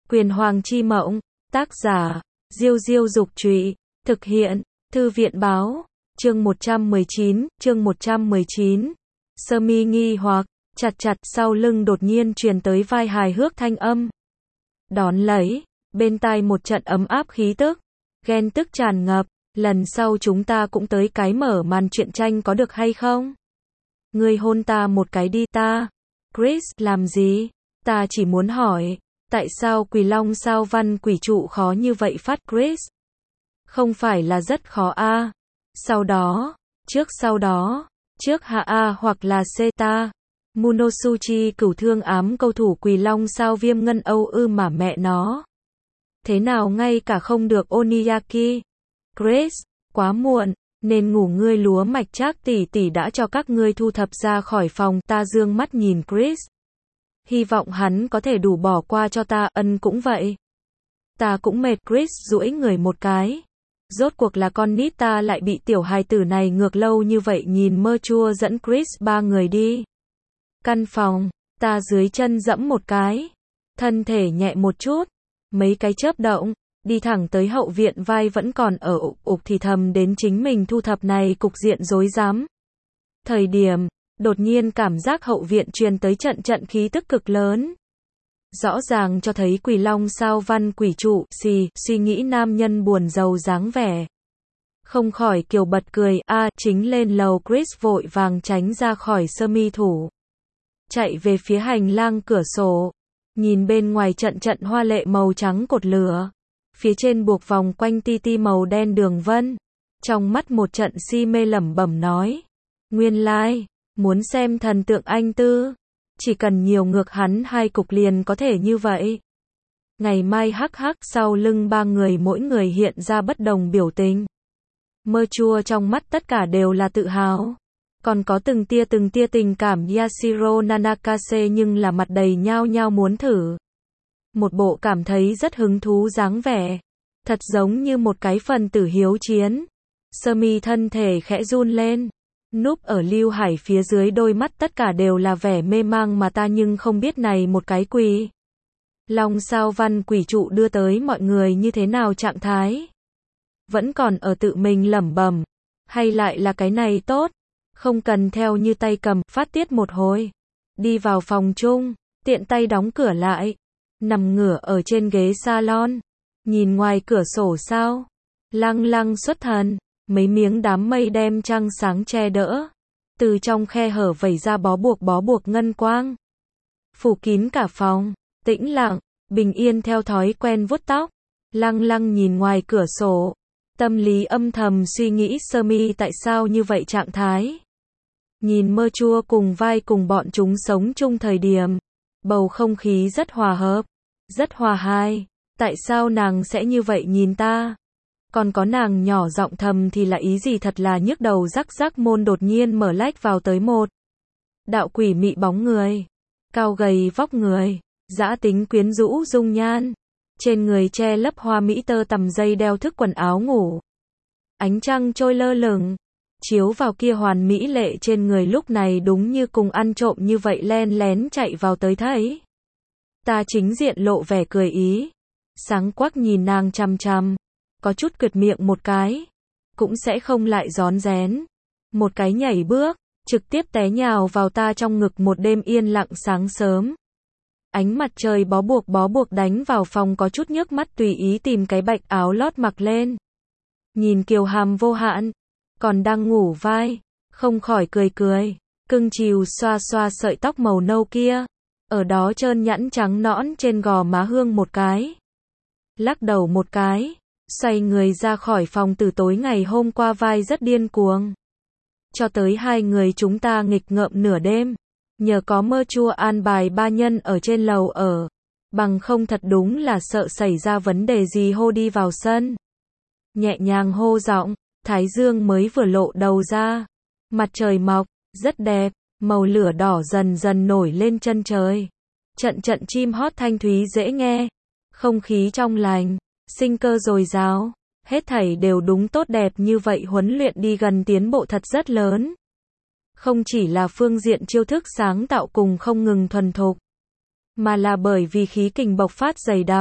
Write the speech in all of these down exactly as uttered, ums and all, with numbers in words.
Quyền Hoàng Chi Mộng, tác giả, Diêu Diêu Dục Trụy, thực hiện, Thư viện Báo, chương một trăm mười chín, chương một trăm mười chín. Sơ mi nghi hoặc, chặt chặt, sau lưng đột nhiên truyền tới vai hài hước thanh âm. Đón lấy, bên tai một trận ấm áp khí tức, ghen tức tràn ngập, lần sau chúng ta cũng tới cái mở màn truyện tranh có được hay không? Ngươi hôn ta một cái đi ta. Chris, làm gì? Ta chỉ muốn hỏi, tại sao Quỳ Long sao văn quỷ trụ khó như vậy phát Chris? Không phải là rất khó a? À? Sau đó, trước sau đó, trước hạ a hoặc là c ta. Munosuchi cửu thương ám câu thủ Quỳ Long sao viêm ngân âu ư mà mẹ nó. Thế nào ngay cả không được Oniyaki? Chris, quá muộn, nên ngủ ngươi lúa mạch Trác tỷ tỷ đã cho các ngươi thu thập ra khỏi phòng. Ta dương mắt nhìn Chris. Hy vọng hắn có thể đủ bỏ qua cho ta, ân cũng vậy. Ta cũng mệt. Chris duỗi người một cái. Rốt cuộc là con nít ta lại bị tiểu hài tử này ngược lâu như vậy. Nhìn mơ chua dẫn Chris ba người đi căn phòng, ta dưới chân dẫm một cái, thân thể nhẹ một chút, mấy cái chớp động, đi thẳng tới hậu viện. Vai vẫn còn ở ục ục thì thầm đến chính mình thu thập này cục diện rối rắm. Thời điểm, đột nhiên cảm giác hậu viện truyền tới trận trận khí tức cực lớn. Rõ ràng cho thấy Quỳ Long sao văn quỷ trụ, xì, suy nghĩ nam nhân buồn rầu dáng vẻ. Không khỏi kiều bật cười, a à, chính lên lầu. Chris vội vàng tránh ra khỏi sơ mi thủ. Chạy về phía hành lang cửa sổ, nhìn bên ngoài trận trận hoa lệ màu trắng cột lửa, phía trên buộc vòng quanh ti ti màu đen đường vân, trong mắt một trận si mê lẩm bẩm nói, nguyên lai, like, muốn xem thần tượng anh tư, chỉ cần nhiều ngược hắn hai cục liền có thể như vậy. Ngày mai hắc hắc, sau lưng ba người mỗi người hiện ra bất đồng biểu tình. Mơ chua trong mắt tất cả đều là tự hào. Còn có từng tia từng tia tình cảm Yashiro Nanakase nhưng là mặt đầy nhao nhao muốn thử. Một bộ cảm thấy rất hứng thú dáng vẻ. Thật giống như một cái phần tử hiếu chiến. Sơ mi thân thể khẽ run lên. Núp ở Lưu Hải phía dưới đôi mắt tất cả đều là vẻ mê mang mà ta nhưng không biết này một cái Quỳ Long sao văn quỷ trụ đưa tới mọi người như thế nào trạng thái. Vẫn còn ở tự mình lẩm bẩm. Hay lại là cái này tốt. Không cần theo như tay cầm, phát tiết một hồi. Đi vào phòng chung, tiện tay đóng cửa lại. Nằm ngửa ở trên ghế salon. Nhìn ngoài cửa sổ sao. Lăng lăng xuất thần. Mấy miếng đám mây đem trăng sáng che đỡ. Từ trong khe hở vẩy ra bó buộc bó buộc ngân quang. Phủ kín cả phòng. Tĩnh lặng, bình yên theo thói quen vuốt tóc. Lăng lăng nhìn ngoài cửa sổ. Tâm lý âm thầm suy nghĩ sơ mi tại sao như vậy trạng thái. Nhìn mơ chua cùng vai cùng bọn chúng sống chung thời điểm. Bầu không khí rất hòa hợp. Rất hòa hai. Tại sao nàng sẽ như vậy nhìn ta? Còn có nàng nhỏ giọng thầm thì là ý gì thật là nhức đầu. Rắc rắc môn đột nhiên mở lách vào tới một đạo quỷ mị bóng người. Cao gầy vóc người. Dã tính quyến rũ dung nhan. Trên người che lấp hoa mỹ tơ tằm dây đeo thức quần áo ngủ. Ánh trăng trôi lơ lửng. Chiếu vào kia hoàn mỹ lệ trên người lúc này đúng như cùng ăn trộm như vậy len lén chạy vào tới thấy. Ta chính diện lộ vẻ cười ý. Sáng quắc nhìn nàng chằm chằm. Có chút quyệt miệng một cái. Cũng sẽ không lại rón rén. Một cái nhảy bước. Trực tiếp té nhào vào ta trong ngực. Một đêm yên lặng sáng sớm. Ánh mặt trời bó buộc bó buộc đánh vào phòng có chút nhức mắt tùy ý tìm cái bạch áo lót mặc lên. Nhìn kiều hàm vô hạn. Còn đang ngủ vai. Không khỏi cười cười. Cưng chiều xoa xoa sợi tóc màu nâu kia. Ở đó trơn nhẵn trắng nõn trên gò má hương một cái. Lắc đầu một cái. Xoay người ra khỏi phòng. Từ tối ngày hôm qua vai rất điên cuồng. Cho tới hai người chúng ta nghịch ngợm nửa đêm. Nhờ có mơ chua an bài ba nhân ở trên lầu ở. Bằng không thật đúng là sợ xảy ra vấn đề gì hô đi vào sân. Nhẹ nhàng hô giọng. Thái dương mới vừa lộ đầu ra. Mặt trời mọc. Rất đẹp. Màu lửa đỏ dần dần nổi lên chân trời. Trận trận chim hót thanh thúy dễ nghe. Không khí trong lành. Sinh cơ dồi dào. Hết thảy đều đúng tốt đẹp như vậy. Huấn luyện đi gần tiến bộ thật rất lớn. Không chỉ là phương diện chiêu thức sáng tạo cùng không ngừng thuần thục. Mà là bởi vì khí kình bộc phát dày đặc.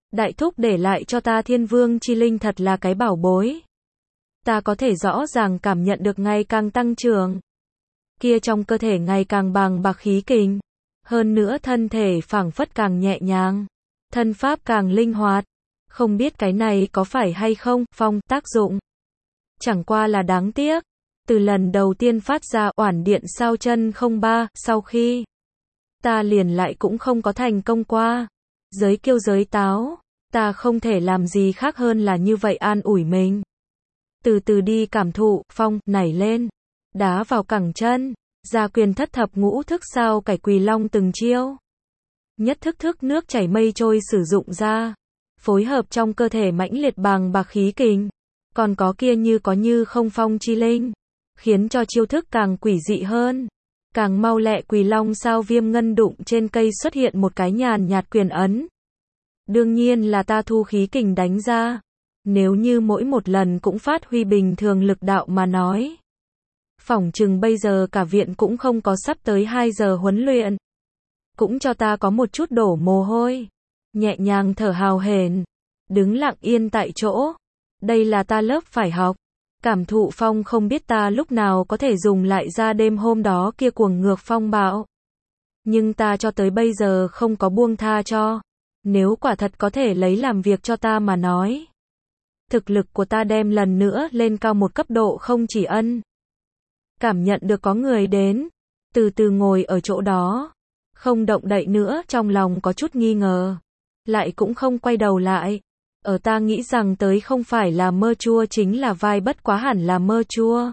Đại thúc để lại cho ta Thiên Vương chi linh thật là cái bảo bối. Ta có thể rõ ràng cảm nhận được ngày càng tăng trưởng. Kia trong cơ thể ngày càng bàng bạc khí kình. Hơn nữa thân thể phảng phất càng nhẹ nhàng. Thân pháp càng linh hoạt. Không biết cái này có phải hay không, phong, tác dụng. Chẳng qua là đáng tiếc. Từ lần đầu tiên phát ra oản điện sao chân không ba, sau khi ta liền lại cũng không có thành công qua. Giới kiêu giới táo, ta không thể làm gì khác hơn là như vậy an ủi mình. Từ từ đi cảm thụ, phong, nảy lên, đá vào cẳng chân, ra quyền thất thập ngũ thức sao cải quỳ long từng chiêu. Nhất thức thức nước chảy mây trôi sử dụng ra, phối hợp trong cơ thể mãnh liệt bàng bạc khí kình, còn có kia như có như không phong chi linh, khiến cho chiêu thức càng quỷ dị hơn. Càng mau lẹ quỳ long sao viêm ngân đụng trên cây xuất hiện một cái nhàn nhạt quyền ấn. Đương nhiên là ta thu khí kình đánh ra. Nếu như mỗi một lần cũng phát huy bình thường lực đạo mà nói. Phỏng chừng bây giờ cả viện cũng không có sắp tới hai giờ huấn luyện. Cũng cho ta có một chút đổ mồ hôi. Nhẹ nhàng thở hào hển. Đứng lặng yên tại chỗ. Đây là ta lớp phải học. Cảm thụ phong không biết ta lúc nào có thể dùng lại ra đêm hôm đó kia cuồng ngược phong bạo. Nhưng ta cho tới bây giờ không có buông tha cho. Nếu quả thật có thể lấy làm việc cho ta mà nói. Thực lực của ta đem lần nữa lên cao một cấp độ không chỉ ân. Cảm nhận được có người đến. Từ từ ngồi ở chỗ đó. Không động đậy nữa, trong lòng có chút nghi ngờ. Lại cũng không quay đầu lại. Ở ta nghĩ rằng tới không phải là mơ chua chính là vai bất quá hẳn là mơ chua.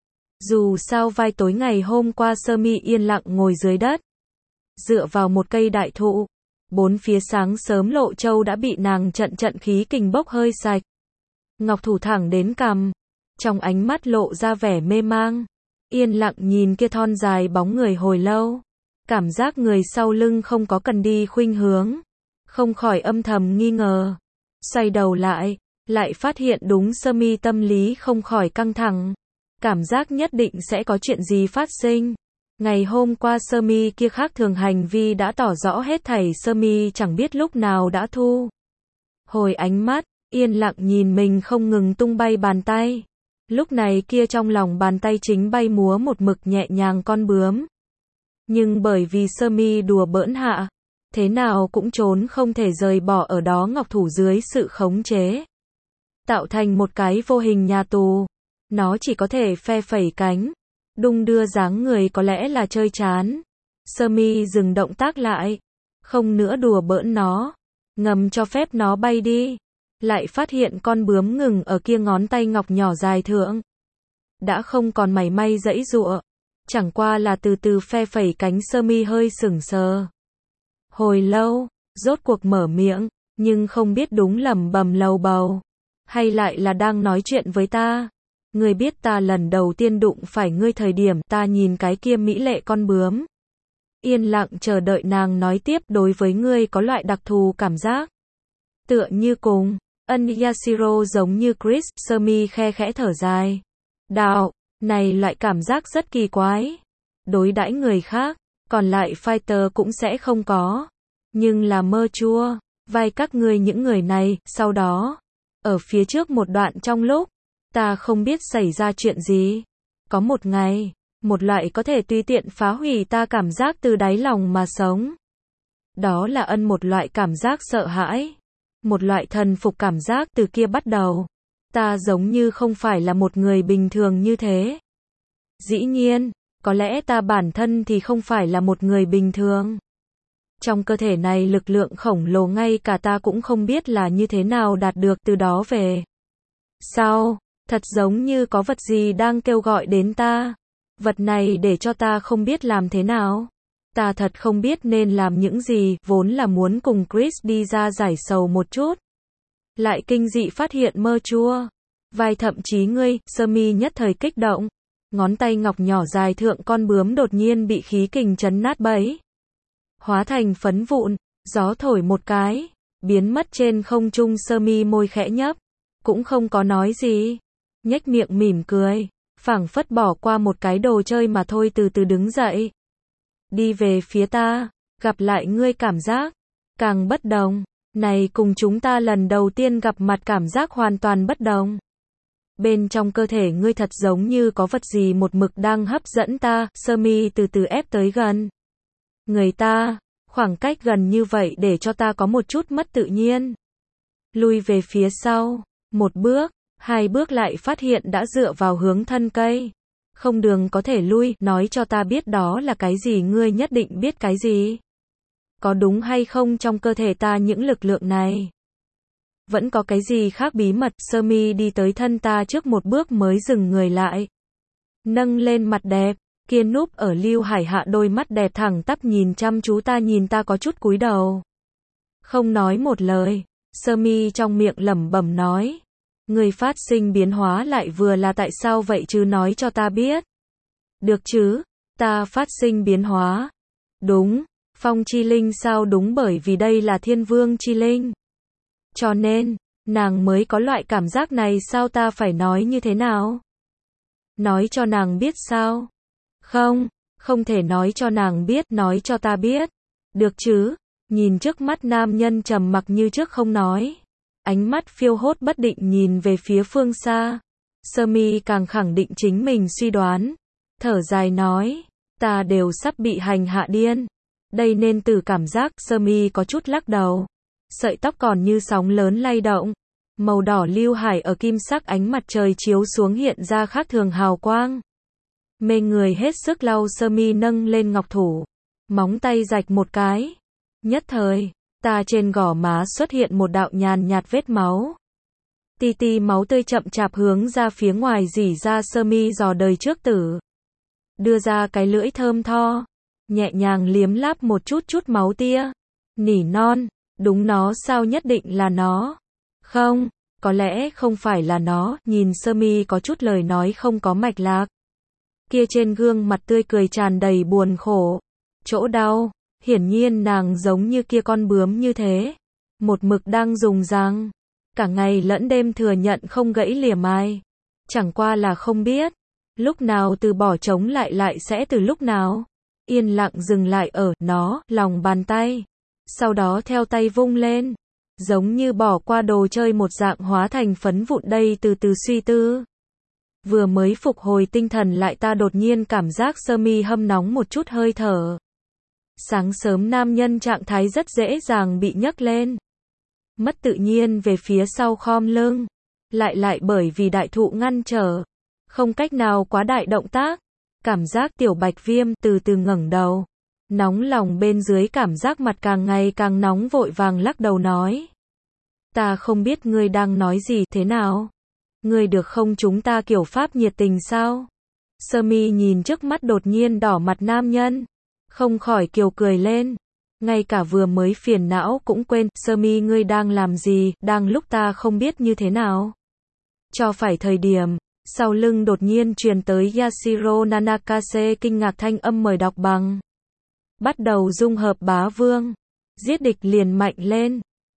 Dù sao vai tối ngày hôm qua sơ mi yên lặng ngồi dưới đất. Dựa vào một cây đại thụ. Bốn phía sáng sớm lộ châu đã bị nàng trận trận khí kình bốc hơi sạch. Ngọc thủ thẳng đến cằm. Trong ánh mắt lộ ra vẻ mê mang. Yên lặng nhìn kia thon dài bóng người hồi lâu. Cảm giác người sau lưng không có cần đi khuynh hướng. Không khỏi âm thầm nghi ngờ. Xoay đầu lại, lại phát hiện đúng sơ mi tâm lý không khỏi căng thẳng. Cảm giác nhất định sẽ có chuyện gì phát sinh. Ngày hôm qua sơ mi kia khác thường hành vi đã tỏ rõ hết thảy, sơ mi chẳng biết lúc nào đã thu hồi ánh mắt, yên lặng nhìn mình không ngừng tung bay bàn tay. Lúc này kia trong lòng bàn tay chính bay múa một mực nhẹ nhàng con bướm. Nhưng bởi vì sơ mi đùa bỡn hạ, thế nào cũng trốn không thể rời bỏ ở đó ngọc thủ dưới sự khống chế. Tạo thành một cái vô hình nhà tù. Nó chỉ có thể phe phẩy cánh. Đung đưa dáng người có lẽ là chơi chán. Sơ mi dừng động tác lại. Không nữa đùa bỡn nó. Ngầm cho phép nó bay đi. Lại phát hiện con bướm ngừng ở kia ngón tay ngọc nhỏ dài thượng. Đã không còn mảy may giãy giụa. Chẳng qua là từ từ phe phẩy cánh, sơ mi hơi sững sờ. Hồi lâu, rốt cuộc mở miệng, nhưng không biết đúng lẩm bẩm lầu bầu. Hay lại là đang nói chuyện với ta. Ngươi biết ta lần đầu tiên đụng phải ngươi thời điểm ta nhìn cái kia mỹ lệ con bướm. Yên lặng chờ đợi nàng nói tiếp, đối với ngươi có loại đặc thù cảm giác. Tựa như cùng, ân Yashiro giống như Chris, sơ mi khe khẽ thở dài. Đạo, này loại cảm giác rất kỳ quái. Đối đãi người khác, còn lại fighter cũng sẽ không có. Nhưng là mơ chua, vai các ngươi những người này, sau đó, ở phía trước một đoạn trong lúc, ta không biết xảy ra chuyện gì. Có một ngày, một loại có thể tùy tiện phá hủy ta cảm giác từ đáy lòng mà sống. Đó là ân một loại cảm giác sợ hãi. Một loại thần phục cảm giác. Từ kia bắt đầu, ta giống như không phải là một người bình thường như thế. Dĩ nhiên, có lẽ ta bản thân thì không phải là một người bình thường. Trong cơ thể này lực lượng khổng lồ ngay cả ta cũng không biết là như thế nào đạt được, từ đó về sau, thật giống như có vật gì đang kêu gọi đến ta. Vật này để cho ta không biết làm thế nào. Ta thật không biết nên làm những gì, vốn là muốn cùng Chris đi ra giải sầu một chút. Lại kinh dị phát hiện mơ chua. Vai thậm chí ngươi, sơ mi nhất thời kích động. Ngón tay ngọc nhỏ dài thượng con bướm đột nhiên bị khí kình chấn nát bấy. Hóa thành phấn vụn, gió thổi một cái, biến mất trên không trung, sơ mi môi khẽ nhấp. Cũng không có nói gì. Nhếch miệng mỉm cười. Phảng phất bỏ qua một cái đồ chơi mà thôi, từ từ đứng dậy. Đi về phía ta, gặp lại ngươi cảm giác càng bất đồng. Này cùng chúng ta lần đầu tiên gặp mặt cảm giác hoàn toàn bất đồng. Bên trong cơ thể ngươi thật giống như có vật gì một mực đang hấp dẫn ta, sơ mi từ từ ép tới gần. Người ta, khoảng cách gần như vậy để cho ta có một chút mất tự nhiên. Lui về phía sau, một bước, hai bước lại phát hiện đã dựa vào hướng thân cây. Không đường có thể lui, nói cho ta biết đó là cái gì, ngươi nhất định biết cái gì. Có đúng hay không trong cơ thể ta những lực lượng này? Vẫn có cái gì khác bí mật, sơ mi đi tới thân ta trước một bước mới dừng người lại. Nâng lên mặt đẹp, kia núp ở Lưu Hải hạ đôi mắt đẹp thẳng tắp nhìn chăm chú ta, nhìn ta có chút cúi đầu. Không nói một lời, sơ mi trong miệng lẩm bẩm nói. Người phát sinh biến hóa lại vừa là tại sao vậy chứ, nói cho ta biết. Được chứ, ta phát sinh biến hóa. Đúng, phong chi linh sao, đúng bởi vì đây là thiên vương chi linh. Cho nên, nàng mới có loại cảm giác này sao, ta phải nói như thế nào? Nói cho nàng biết sao? Không, không thể nói cho nàng biết, nói cho ta biết. Được chứ, nhìn trước mắt nam nhân trầm mặc như trước không nói. Ánh mắt phiêu hốt bất định nhìn về phía phương xa. Sơ mi càng khẳng định chính mình suy đoán. Thở dài nói, ta đều sắp bị hành hạ điên. Đây nên từ cảm giác, sơ mi có chút lắc đầu. Sợi tóc còn như sóng lớn lay động. Màu đỏ Lưu Hải ở kim sắc ánh mặt trời chiếu xuống hiện ra khác thường hào quang. Mê người hết sức, lau sơ mi nâng lên ngọc thủ. Móng tay rạch một cái. Nhất thời, ta trên gò má xuất hiện một đạo nhàn nhạt vết máu. Ti ti máu tươi chậm chạp hướng ra phía ngoài rỉ ra, sơ mi dò đời trước tử. Đưa ra cái lưỡi thơm tho. Nhẹ nhàng liếm láp một chút chút máu tia. Nỉ non, đúng nó sao, nhất định là nó. Không, có lẽ không phải là nó, nhìn sơ mi có chút lời nói không có mạch lạc. Kia trên gương mặt tươi cười tràn đầy buồn khổ. Chỗ đau, hiển nhiên nàng giống như kia con bướm như thế. Một mực đang dùng răng. Cả ngày lẫn đêm thừa nhận không gãy lìa mai. Chẳng qua là không biết. Lúc nào từ bỏ chống lại lại sẽ từ lúc nào. Yên lặng dừng lại ở nó, lòng bàn tay. Sau đó theo tay vung lên. Giống như bỏ qua đồ chơi một dạng hóa thành phấn vụn, đây từ từ suy tư. Vừa mới phục hồi tinh thần lại ta đột nhiên cảm giác sơ mi hâm nóng một chút hơi thở. Sáng sớm nam nhân trạng thái rất dễ dàng bị nhấc lên. Mất tự nhiên về phía sau khom lưng. Lại lại bởi vì đại thụ ngăn trở. Không cách nào quá đại động tác. Cảm giác tiểu bạch viêm từ từ ngẩng đầu. Nóng lòng bên dưới cảm giác mặt càng ngày càng nóng, vội vàng lắc đầu nói. Ta không biết ngươi đang nói gì, thế nào? Ngươi được không, chúng ta kiểu pháp nhiệt tình sao? Sơ mi nhìn trước mắt đột nhiên đỏ mặt nam nhân. Không khỏi kiều cười lên. Ngay cả vừa mới phiền não cũng quên. Sơ mi, ngươi đang làm gì, đang lúc ta không biết như thế nào? Cho phải thời điểm. Sau lưng đột nhiên truyền tới Yashiro Nanakase kinh ngạc thanh âm, mời đọc bằng. Bắt đầu dung hợp bá vương. Giết địch liền mạnh lên.